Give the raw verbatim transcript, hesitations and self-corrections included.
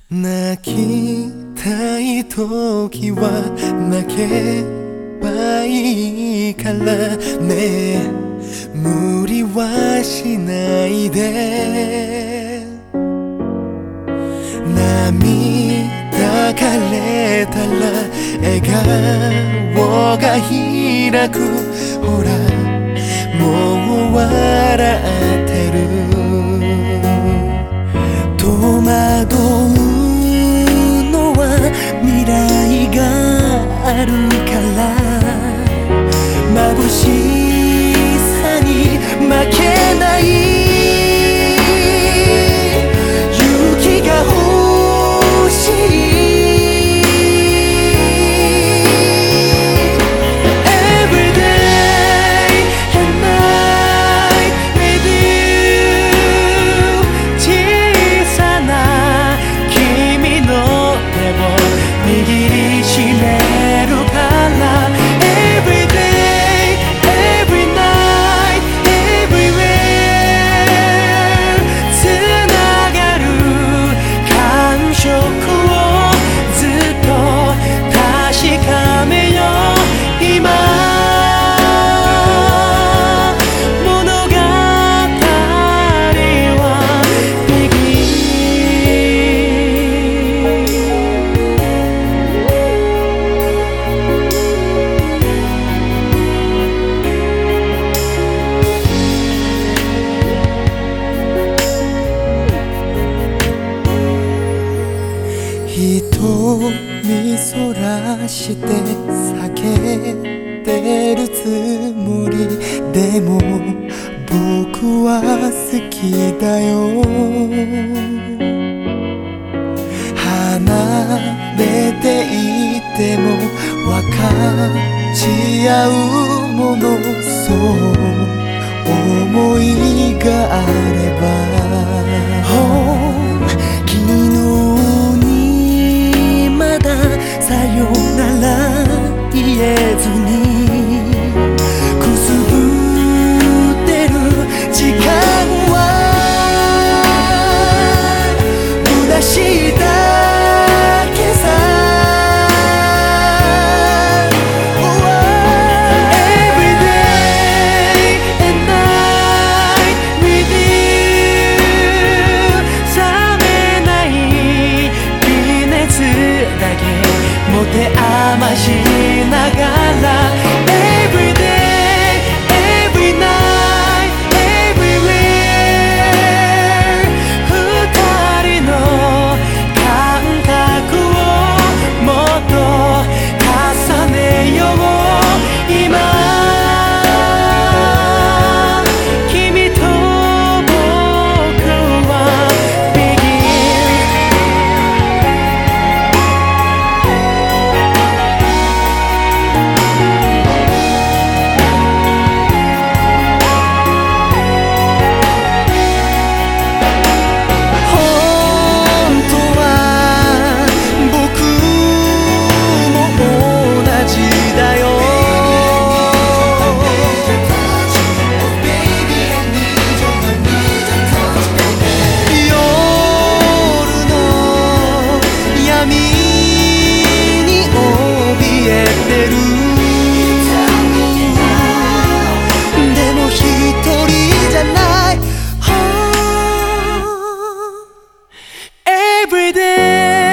泣きたい時は泣けばいいからね、無理はしないで。涙がれたら笑顔が開く、ほらもう笑ってる。戸惑うのは未来があるから、眩しさに負けない。勇気が欲しい。瞳そらして避けてるつもりでも僕は好きだよ。離れていても分かち合うもの、そう思いがあれば、昨日さよなら言えずにくすぶってる時間は虚しいだけさ。 Every day and night with you 冷めない微熱だけ持て余しながら Every day, every night, everywhere 二人の感覚をもっと重ねよう今。君と僕は Begin Every day